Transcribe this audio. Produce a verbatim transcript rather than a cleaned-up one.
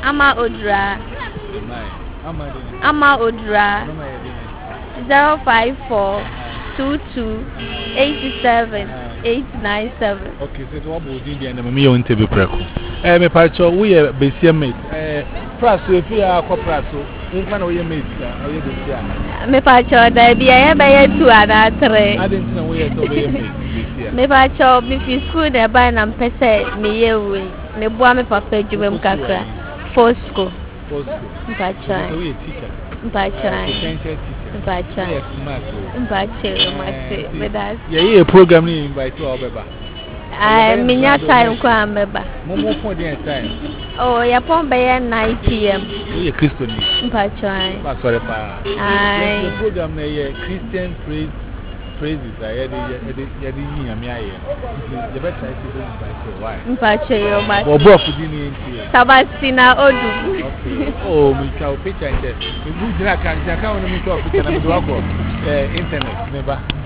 Ama Odra. Ama Ama Odra. zero five four two two eight seven eight nine seven. Okay, so what would you be and me on table preco? Eh, me pacho, we are basic mate. Eh, Praso, if you are copraso, you can know your mate, or you basic. Me pacho, there be a bay two and three. I didn't know where to be mate. Me pacho, if you school there by an pese, me ye we, me boa me papa jubem kakra. For school. For school. Pacho. So we a teacher. Pacho. Potential teacher. Pacho. Yes, smart. Pacho, mate. With us. Yeah, you program ni invite to our baba. I mean, your time kwa mbeba. Momo for the time. Oh, ya pombe nine p m. We a Christian. Pacho. Sorry, pa. Aye. The program na ye Christian praise praises. I had the had the year me aye. The better I see them by so why. Pacho yo ma. Bobo for the ni nti. Sabastina Odu. Okay. Oh, me show picture and that. We do that can can on me show picture na me do akọ eh internet me ba.